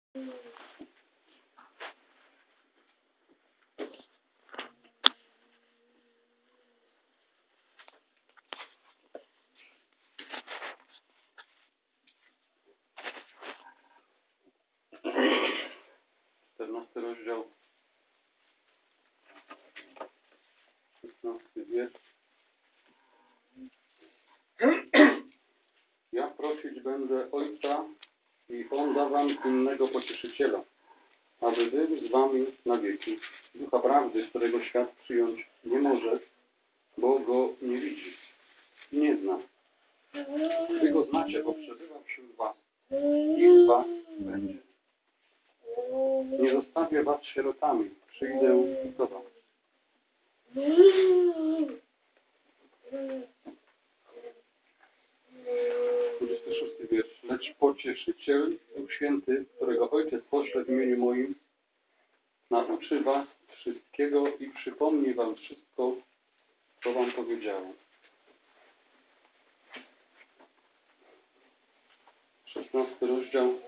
14 rozdział, 16 wiersz. Ja prosić będę Ojca i On da wam innego pocieszyciela, aby był z wami na wieki. Ducha prawdy, którego świat przyjąć nie może, bo go nie widzi i nie zna. Wy go znacie, bo przebywa wśród was i z was będzie. Nie zostawię was sierotami, przyjdę do was. 26 wiersz. Lecz Pocieszyciel, Duch Święty, którego Ojciec pośle w imieniu moim, nauczy was wszystkiego i przypomni wam wszystko, co wam powiedziałem. 16 rozdział,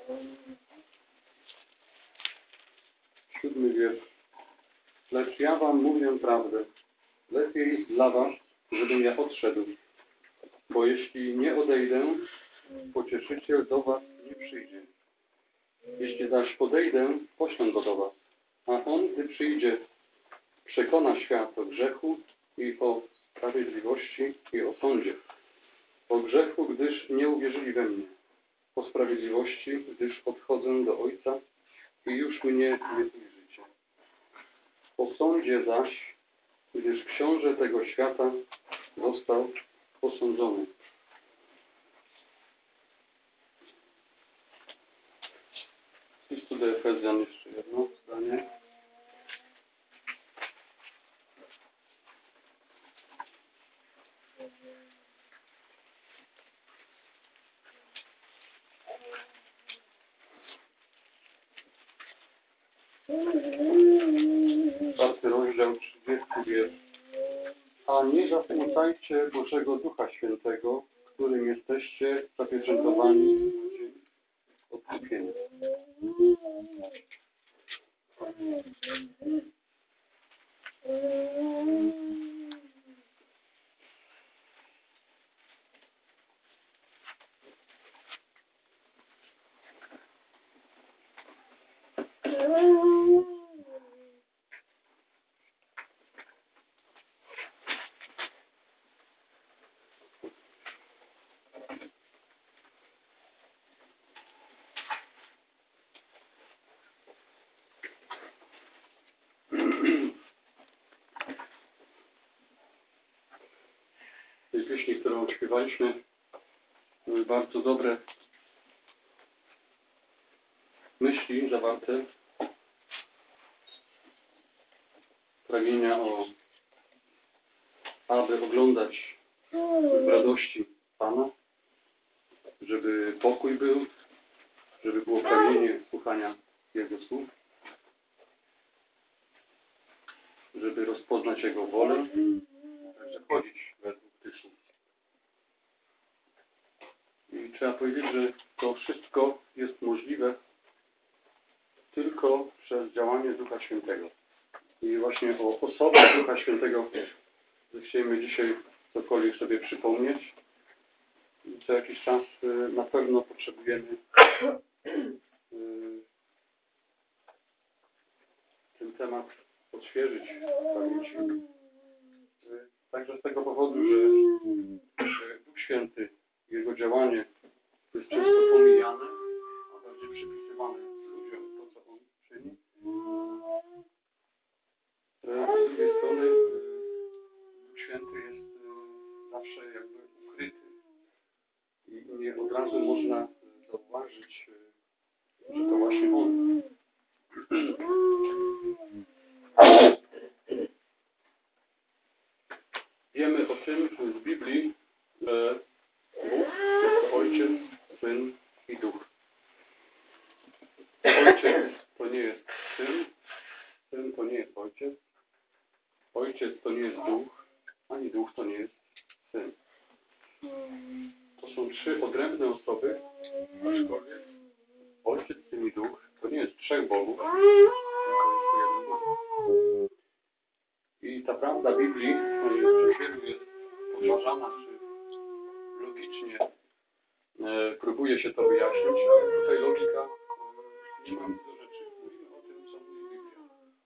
7 wiersz. Lecz ja wam mówię prawdę. Lepiej dla was, żebym ja odszedł. Bo jeśli nie odejdę, Pocieszyciel do was nie przyjdzie. Jeśli zaś odejdę, poślę go do was. A on, gdy przyjdzie, przekona świat o grzechu i o sprawiedliwości i o sądzie. O grzechu, gdyż nie uwierzyli we mnie. O sprawiedliwości, gdyż odchodzę do Ojca i już mnie nie ujrzycie. O sądzie zaś, gdyż książę tego świata został posądzony. Listu do Efezjan jeszcze jedno zdanie. Czwarty rozdział, 30 wiersz. A nie zasmucajcie Bożego Ducha Świętego, którym jesteście zapieczętowani w dzień odkupienia. W tej pieśni, którą śpiewaliśmy, były bardzo dobre myśli zawarte, pragnienia aby oglądać w radości Pana, żeby pokój był, żeby było pragnienie słuchania Jego słów, żeby rozpoznać Jego wolę, także chodzić według tych słów. I trzeba powiedzieć, że to wszystko jest możliwe tylko przez działanie Ducha Świętego. I właśnie o osobie Ducha Świętego chcemy dzisiaj cokolwiek sobie przypomnieć. I co jakiś czas na pewno potrzebujemy ten temat odświeżyć w pamięci. Także z tego powodu, że Duch Święty, Jego działanie jest często pomijane, a bardziej przypisywane ludziom to, co On czyni. Z drugiej strony Duch Święty jest zawsze jakby ukryty i nie od razu można zauważyć, że to właśnie On. Wiemy o tym z Biblii, że Bóg jest to Ojciec, Syn i Duch. Ojciec to nie jest Syn, Syn to nie jest Ojciec, Ojciec to nie jest Duch, ani Duch to nie jest Syn. To są trzy odrębne osoby, aczkolwiek Ojciec, Syn i Duch to nie trzech bogów, tylko jest tu jeden Bóg. I ta prawda Biblii przez wielu jest podważana, czy logicznie próbuje się to wyjaśnić, ale tutaj logika nie ma nic do rzeczy. Mówimy o tym, co mówi Biblia.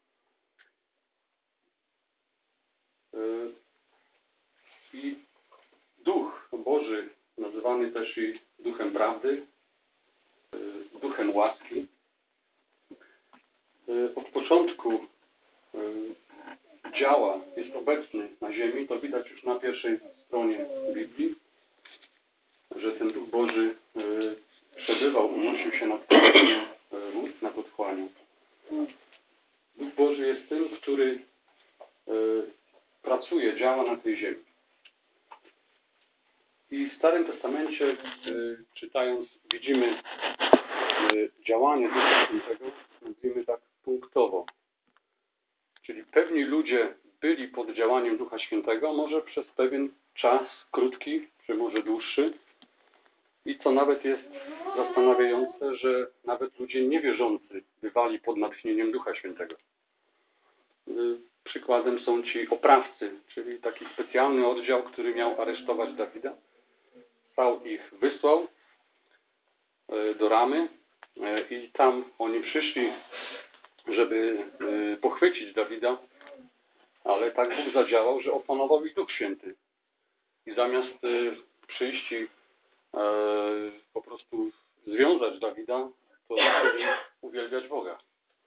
I Duch Boży, nazywany też i Duchem Prawdy, Duchem Łaski, od początku działa, jest obecny na ziemi. To widać już na pierwszej stronie Biblii, że ten Duch Boży przebywał, unosił się nad ród, nad otchłanią. Duch Boży jest tym, który pracuje, działa na tej ziemi. I w Starym Testamencie, czytając, widzimy działanie Ducha Świętego, mówimy tak punktowo. Czyli pewni ludzie byli pod działaniem Ducha Świętego, może przez pewien czas, krótki, czy może dłuższy. I co nawet jest zastanawiające, że nawet ludzie niewierzący bywali pod natchnieniem Ducha Świętego. Przykładem są ci oprawcy, czyli taki specjalny oddział, który miał aresztować Dawida. Saul ich wysłał do Ramy i tam oni przyszli, żeby pochwycić Dawida, ale tak Bóg zadziałał, że opanował ich Duch Święty. I zamiast przyjść i po prostu związać Dawida, to zaczęli uwielbiać Boga.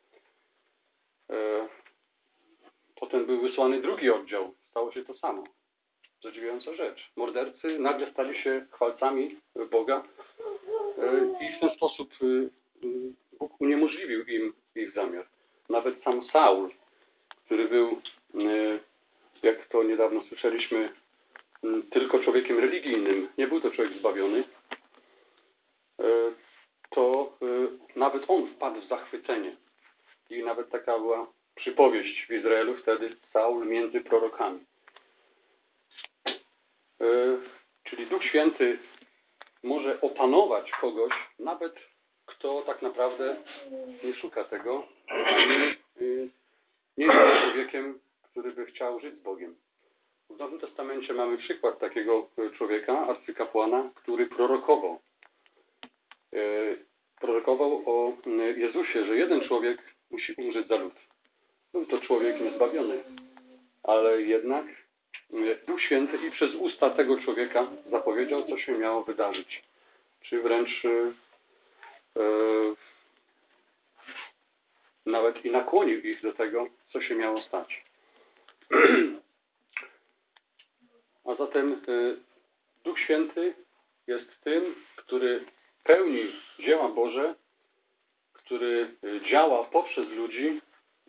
Potem był wysłany drugi oddział. Stało się to samo. Zadziwiająca rzecz. Mordercy nagle stali się chwalcami Boga i w ten sposób Bóg uniemożliwił im ich zamiar. Nawet sam Saul, który był, jak to niedawno słyszeliśmy, tylko człowiekiem religijnym, nie był to człowiek zbawiony, to nawet on wpadł w zachwycenie. I nawet taka była przypowieść w Izraelu wtedy, Saul między prorokami. Czyli Duch Święty może opanować kogoś, nawet kto tak naprawdę nie szuka tego, nie jest człowiekiem, który by chciał żyć z Bogiem. W Nowym Testamencie mamy przykład takiego człowieka, arcykapłana, który prorokował. Prorokował o Jezusie, że jeden człowiek musi umrzeć za lud. Był to człowiek niezbawiony, ale jednak Duch Święty i przez usta tego człowieka zapowiedział, co się miało wydarzyć. Czy wręcz nawet i nakłonił ich do tego, co się miało stać. A zatem Duch Święty jest tym, który pełni dzieła Boże, który działa poprzez ludzi,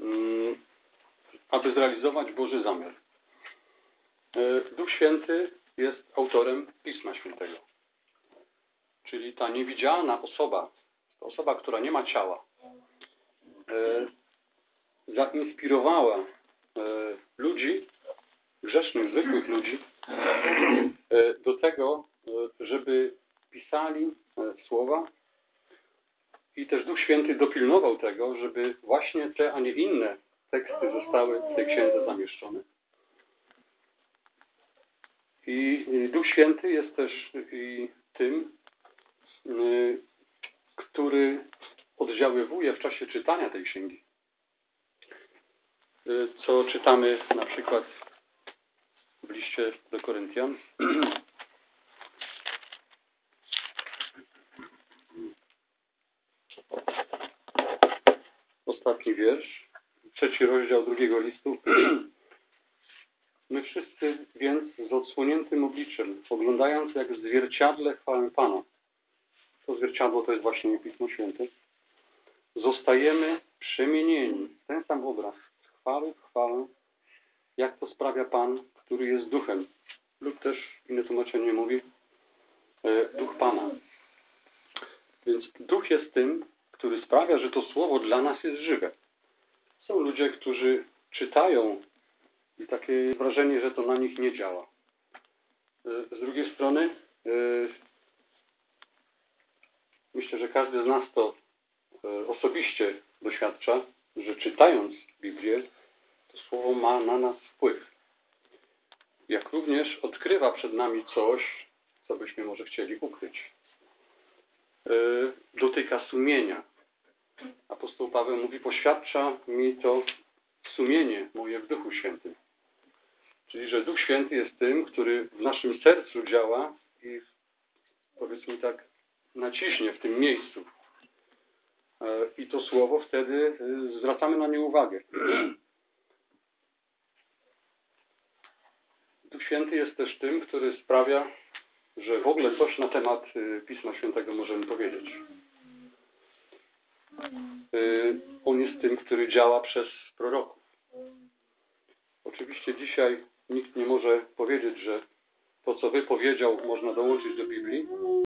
aby zrealizować Boży zamiar. Duch Święty jest autorem Pisma Świętego. Czyli ta niewidzialna osoba, ta osoba, która nie ma ciała, zainspirowała ludzi, grzesznych, zwykłych ludzi, do tego, żeby pisali słowa i też Duch Święty dopilnował tego, żeby właśnie te, a nie inne teksty zostały w tej księdze zamieszczone. I Duch Święty jest też i tym, który oddziaływuje w czasie czytania tej księgi. Co czytamy na przykład w liście do Koryntian. Ostatni wiersz, 3 rozdział 2 listu. My wszyscy więc z odsłoniętym obliczem, oglądając jak w zwierciadle chwałę Pana, to zwierciadło to jest właśnie Pismo Święte, zostajemy przemienieni w ten sam obraz, z chwały w chwałę, jak to sprawia Pan, który jest duchem. Lub też, inne tłumaczenie mówi, duch Pana. Więc duch jest tym, który sprawia, że to słowo dla nas jest żywe. Są ludzie, którzy czytają i takie wrażenie, że to na nich nie działa. Z drugiej strony myślę, że każdy z nas to osobiście doświadcza, że czytając Biblię, to słowo ma na nas wpływ. Jak również odkrywa przed nami coś, co byśmy może chcieli ukryć. Dotyka sumienia. Apostoł Paweł mówi, poświadcza mi to sumienie moje w Duchu Świętym. Czyli, że Duch Święty jest tym, który w naszym sercu działa i powiedzmy tak naciśnie w tym miejscu. I to słowo wtedy zwracamy na nie uwagę. Duch Święty jest też tym, który sprawia, że w ogóle coś na temat Pisma Świętego możemy powiedzieć. On jest tym, który działa przez proroków. Oczywiście dzisiaj nikt nie może powiedzieć, że to, co wypowiedział, można dołączyć do Biblii,